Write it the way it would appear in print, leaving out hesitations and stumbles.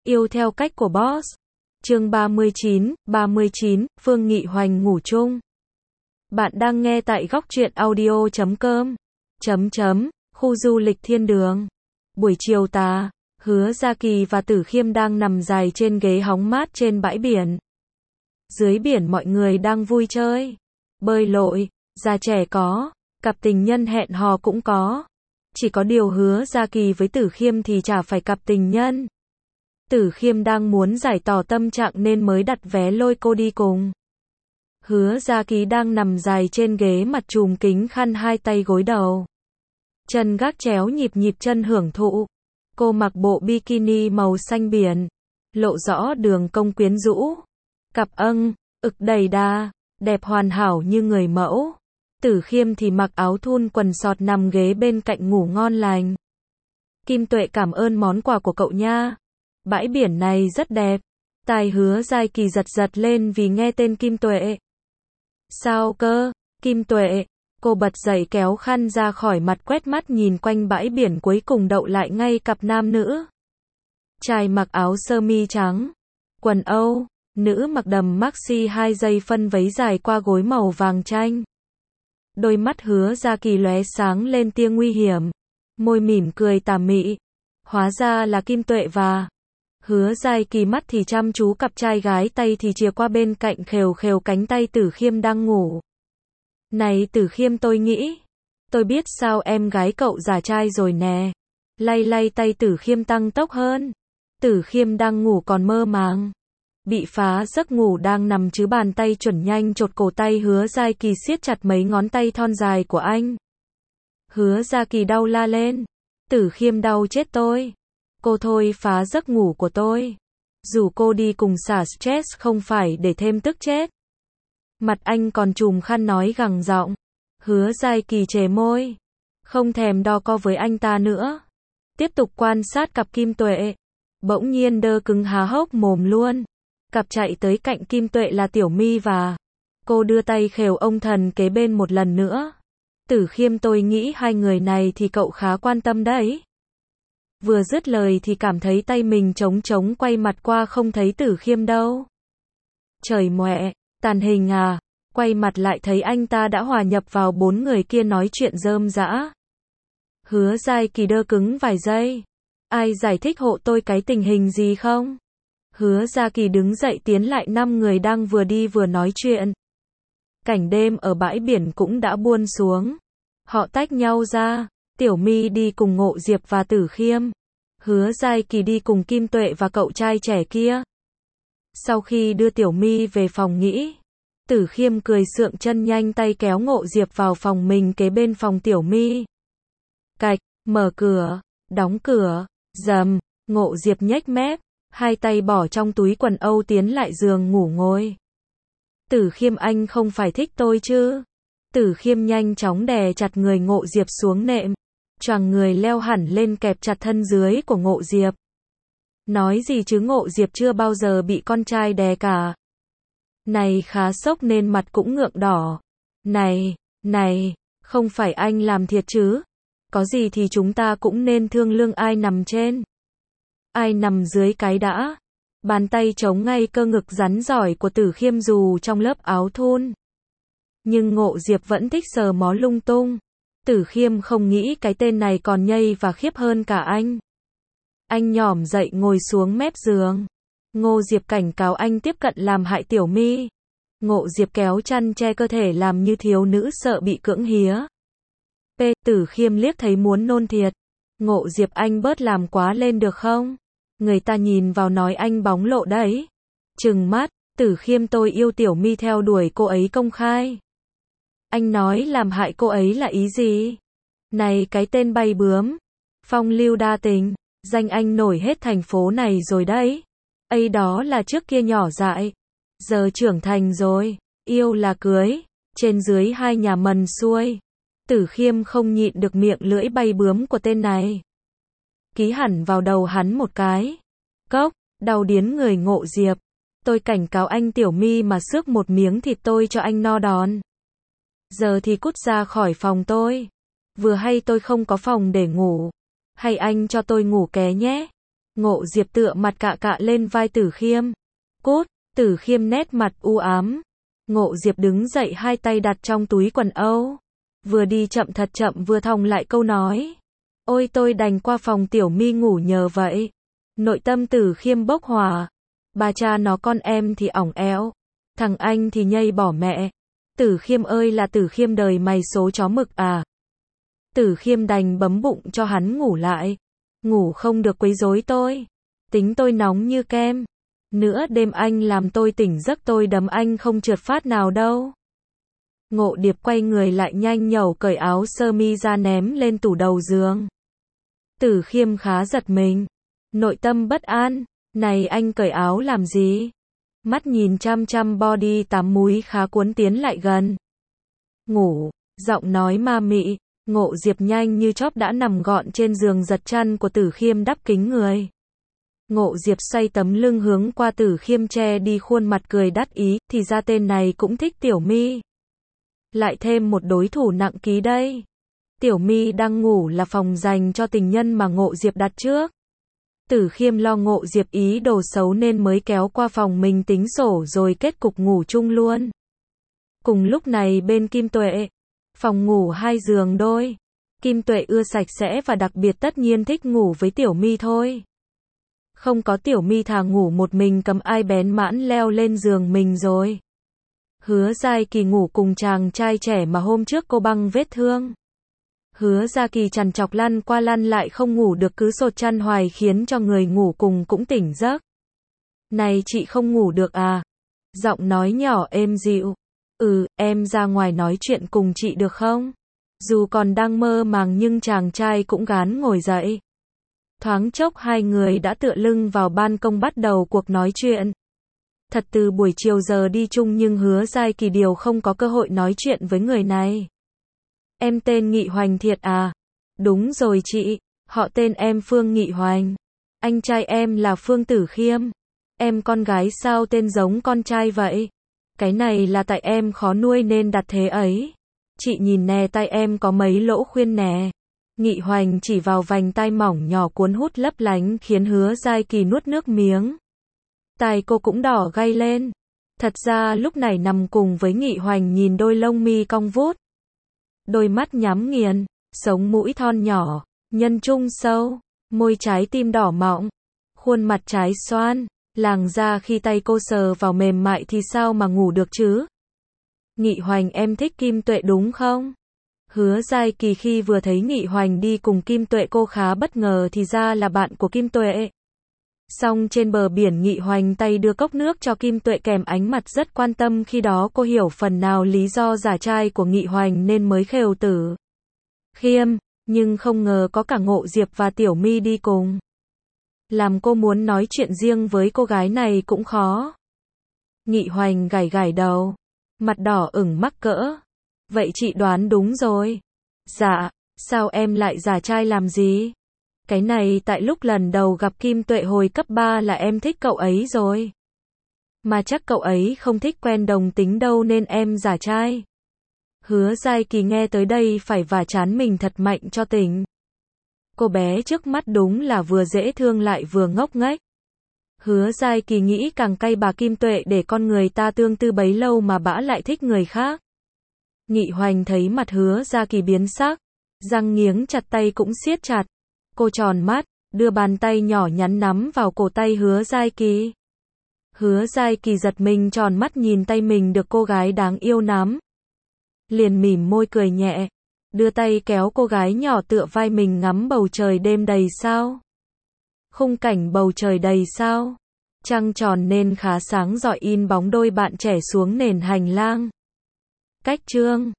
Yêu theo cách của boss. Chương 39, Phương Nghị Hoành ngủ chung. Bạn đang nghe tại góc truyện audio.com. Khu du lịch thiên đường. Buổi chiều tà, Hứa Gia Kỳ và Tử Khiêm đang nằm dài trên ghế hóng mát trên bãi biển. Dưới biển mọi người đang vui chơi, bơi lội, già trẻ có, cặp tình nhân hẹn hò cũng có. Chỉ có điều Hứa Gia Kỳ với Tử Khiêm thì chả phải cặp tình nhân. Tử Khiêm đang muốn giải tỏ tâm trạng nên mới đặt vé lôi cô đi cùng. Hứa Gia Kỳ đang nằm dài trên ghế mặt trùm kính khăn, hai tay gối đầu, chân gác chéo nhịp chân hưởng thụ. Cô mặc bộ bikini màu xanh biển, lộ rõ đường cong quyến rũ, cặp ực đầy đà, đẹp hoàn hảo như người mẫu. Tử Khiêm thì mặc áo thun quần sọt nằm ghế bên cạnh ngủ ngon lành. Kim Tuệ cảm ơn món quà của cậu nha. Bãi biển này rất đẹp. Tai Hứa Gia Kỳ giật lên vì nghe tên Kim Tuệ. Sao cơ, Kim Tuệ? Cô bật dậy kéo khăn ra khỏi mặt, quét mắt nhìn quanh bãi biển, cuối cùng đậu lại ngay cặp nam nữ. Trai mặc áo sơ mi trắng, quần Âu, nữ mặc đầm maxi 2 dây phân váy dài qua gối màu vàng chanh. Đôi mắt Hứa Gia Kỳ lóe sáng lên tia nguy hiểm, môi mỉm cười tà mị. Hóa ra là Kim Tuệ và Hứa Gia Kỳ mắt thì chăm chú cặp trai gái, tay thì chìa qua bên cạnh khều cánh tay Tử Khiêm đang ngủ. Này Tử Khiêm, tôi biết sao em gái cậu giả trai rồi nè. Lay tay Tử Khiêm tăng tốc hơn. Tử Khiêm đang ngủ còn mơ màng, bị phá giấc ngủ đang nằm chứ, bàn tay chuẩn nhanh chộp cổ tay Hứa Gia Kỳ, siết chặt mấy ngón tay thon dài của anh. Hứa Gia Kỳ đau la lên. Tử Khiêm, đau chết tôi. Cô thôi phá giấc ngủ của tôi. Dù cô đi cùng xả stress không phải để thêm tức chết. Mặt anh còn trùm khăn nói gằn giọng. Hứa Gia Kỳ chề môi, không thèm đo co với anh ta nữa. Tiếp tục quan sát cặp Kim Tuệ. Bỗng nhiên đơ cứng há hốc mồm luôn. Cặp chạy tới cạnh Kim Tuệ là Tiểu My và cô đưa tay khều ông thần kế bên một lần nữa. Tử Khiêm, tôi nghĩ hai người này thì cậu khá quan tâm đấy. Vừa dứt lời thì cảm thấy tay mình trống, quay mặt qua không thấy Tử Khiêm đâu. Trời mẹ, tàn hình à? Quay mặt lại thấy anh ta đã hòa nhập vào 4 người kia nói chuyện rơm rã. Hứa Gia Kỳ đơ cứng vài giây. Ai giải thích hộ tôi cái tình hình gì không? Hứa Gia Kỳ đứng dậy tiến lại 5 người đang vừa đi vừa nói chuyện. Cảnh đêm ở bãi biển cũng đã buông xuống. Họ tách nhau ra. Tiểu My đi cùng Ngộ Diệp và Tử Khiêm. Hứa Gia Kỳ đi cùng Kim Tuệ và cậu trai trẻ kia. Sau khi đưa Tiểu My về phòng nghỉ, Tử Khiêm cười sượng chân nhanh tay kéo Ngộ Diệp vào phòng mình kế bên phòng Tiểu My. Cạch, mở cửa, đóng cửa, rầm. Ngộ Diệp nhếch mép, hai tay bỏ trong túi quần Âu tiến lại giường ngủ ngồi. Tử Khiêm, anh không phải thích tôi chứ? Tử Khiêm nhanh chóng đè chặt người Ngộ Diệp xuống nệm, choàng người leo hẳn lên kẹp chặt thân dưới của Ngộ Diệp. Nói gì chứ, Ngộ Diệp chưa bao giờ bị con trai đè cả. Này khá sốc nên mặt cũng ngượng đỏ. Này, không phải anh làm thiệt chứ? Có gì thì chúng ta cũng nên thương lượng ai nằm trên, ai nằm dưới cái đã. Bàn tay chống ngay cơ ngực rắn giỏi của Tử Khiêm dù trong lớp áo thun. Nhưng Ngộ Diệp vẫn thích sờ mó lung tung. Tử Khiêm không nghĩ cái tên này còn nhây và khiếp hơn cả anh. Anh nhỏm dậy ngồi xuống mép giường. Ngô Diệp cảnh cáo anh tiếp cận làm hại Tiểu My. Ngộ Diệp kéo chăn che cơ thể làm như thiếu nữ sợ bị cưỡng hía. Tử Khiêm liếc thấy muốn nôn thiệt. Ngộ Diệp, anh bớt làm quá lên được không? Người ta nhìn vào nói anh bóng lộ đấy. Trừng mắt. Tử Khiêm, tôi yêu Tiểu My, theo đuổi cô ấy công khai. Anh nói làm hại cô ấy là ý gì? Này cái tên bay bướm, phong lưu đa tình, danh anh nổi hết thành phố này rồi đấy. Ấy đó là trước kia nhỏ dại, giờ trưởng thành rồi, yêu là cưới, trên dưới hai nhà mần xuôi. Tử Khiêm không nhịn được miệng lưỡi bay bướm của tên này. Ký hẳn vào đầu hắn một cái. Cốc, đau điến người Ngộ Diệp. Tôi cảnh cáo anh, Tiểu My mà xước một miếng thịt tôi cho anh no đòn. Giờ thì cút ra khỏi phòng tôi. Vừa hay tôi không có phòng để ngủ. Hay anh cho tôi ngủ ké nhé. Ngộ Diệp tựa mặt cạ cạ lên vai Tử Khiêm. Cút, Tử Khiêm nét mặt u ám. Ngộ Diệp đứng dậy hai tay đặt trong túi quần âu. Vừa đi chậm thật chậm vừa thòng lại câu nói. Ôi tôi đành qua phòng Tiểu My ngủ nhờ vậy. Nội tâm Tử Khiêm bốc hỏa. Bà cha nó con em thì ỏng éo. Thằng anh thì nhây bỏ mẹ. Tử Khiêm ơi là Tử Khiêm đời mày số chó mực à. Tử Khiêm đành bấm bụng cho hắn ngủ lại. Ngủ không được quấy rối tôi. Tính tôi nóng như kem. Nữa đêm anh làm tôi tỉnh giấc tôi đấm anh không trượt phát nào đâu. Ngộ Điệp quay người lại nhanh nhẩu cởi áo sơ mi ra ném lên tủ đầu giường. Tử Khiêm khá giật mình. Nội tâm bất an. Này anh cởi áo làm gì? Mắt nhìn chăm chăm body tắm múi khá cuốn tiến lại gần. Ngủ, giọng nói ma mị. Ngộ Diệp nhanh như chóp đã nằm gọn trên giường giật chăn của Tử Khiêm đắp kín người. Ngộ Diệp xoay tấm lưng hướng qua Tử Khiêm che đi khuôn mặt cười đắc ý, thì ra tên này cũng thích Tiểu My. Lại thêm một đối thủ nặng ký đây. Tiểu My đang ngủ là phòng dành cho tình nhân mà Ngộ Diệp đặt trước. Tử Khiêm lo Ngộ Diệp ý đồ xấu nên mới kéo qua phòng mình tính sổ rồi kết cục ngủ chung luôn. Cùng lúc này bên Kim Tuệ, phòng ngủ hai giường đôi. Kim Tuệ ưa sạch sẽ và đặc biệt tất nhiên thích ngủ với Tiểu My thôi. Không có Tiểu My thà ngủ một mình cầm ai bén mãn leo lên giường mình rồi. Hứa Giai Kỳ ngủ cùng chàng trai trẻ mà hôm trước cô băng vết thương. Hứa Gia Kỳ trằn trọc lăn qua lăn lại không ngủ được cứ sột chăn hoài khiến cho người ngủ cùng cũng tỉnh giấc. Này chị không ngủ được à? Giọng nói nhỏ êm dịu. Em ra ngoài nói chuyện cùng chị được không? Dù còn đang mơ màng nhưng chàng trai cũng gán ngồi dậy. Thoáng chốc hai người đã tựa lưng vào ban công bắt đầu cuộc nói chuyện. Thật từ buổi chiều giờ đi chung nhưng Hứa Giai Kỳ điều không có cơ hội nói chuyện với người này. Em tên Nghị Hoành thiệt à? Đúng rồi chị, họ tên em Phương Nghị Hoành. Anh trai em là Phương Tử Khiêm. Em con gái sao tên giống con trai vậy? Cái này là tại em khó nuôi nên đặt thế ấy. Chị nhìn nè tay em có mấy lỗ khuyên nè. Nghị Hoành chỉ vào vành tai mỏng nhỏ cuốn hút lấp lánh khiến Hứa Giai Kỳ nuốt nước miếng. Tai cô cũng đỏ gay lên. Thật ra lúc này nằm cùng với Nghị Hoành nhìn đôi lông mi cong vút. Đôi mắt nhắm nghiền, sống mũi thon nhỏ, nhân trung sâu, môi trái tim đỏ mọng, khuôn mặt trái xoan, làn da khi tay cô sờ vào mềm mại thì sao mà ngủ được chứ? Nghị Hoành em thích Kim Tuệ đúng không? Hứa Giai Kỳ khi vừa thấy Nghị Hoành đi cùng Kim Tuệ cô khá bất ngờ thì ra là bạn của Kim Tuệ. Song trên bờ biển Nghị Hoành tay đưa cốc nước cho Kim Tuệ kèm ánh mặt rất quan tâm khi đó cô hiểu phần nào lý do giả trai của Nghị Hoành nên mới khều Tử Khiêm, nhưng không ngờ có cả Ngộ Diệp và Tiểu My đi cùng. Làm cô muốn nói chuyện riêng với cô gái này cũng khó. Nghị Hoành gảy gảy đầu, mặt đỏ ửng mắc cỡ. Vậy chị đoán đúng rồi. Dạ, sao em lại giả trai làm gì? Cái này tại lúc lần đầu gặp Kim Tuệ hồi cấp 3 là em thích cậu ấy rồi. Mà chắc cậu ấy không thích quen đồng tính đâu nên em giả trai. Hứa Giai Kỳ nghe tới đây phải vả trán mình thật mạnh cho tỉnh. Cô bé trước mắt đúng là vừa dễ thương lại vừa ngốc nghếch. Hứa Giai Kỳ nghĩ càng cay bà Kim Tuệ để con người ta tương tư bấy lâu mà bã lại thích người khác. Nghị Hoành thấy mặt Hứa Giai Kỳ biến sắc, răng nghiến chặt tay cũng siết chặt. Cô tròn mắt, đưa bàn tay nhỏ nhắn nắm vào cổ tay Hứa Giai Kỳ. Hứa Giai Kỳ giật mình tròn mắt nhìn tay mình được cô gái đáng yêu nắm. Liền mỉm môi cười nhẹ, đưa tay kéo cô gái nhỏ tựa vai mình ngắm bầu trời đêm đầy sao. Khung cảnh bầu trời đầy sao. Trăng tròn nên khá sáng rọi in bóng đôi bạn trẻ xuống nền hành lang. Cách chương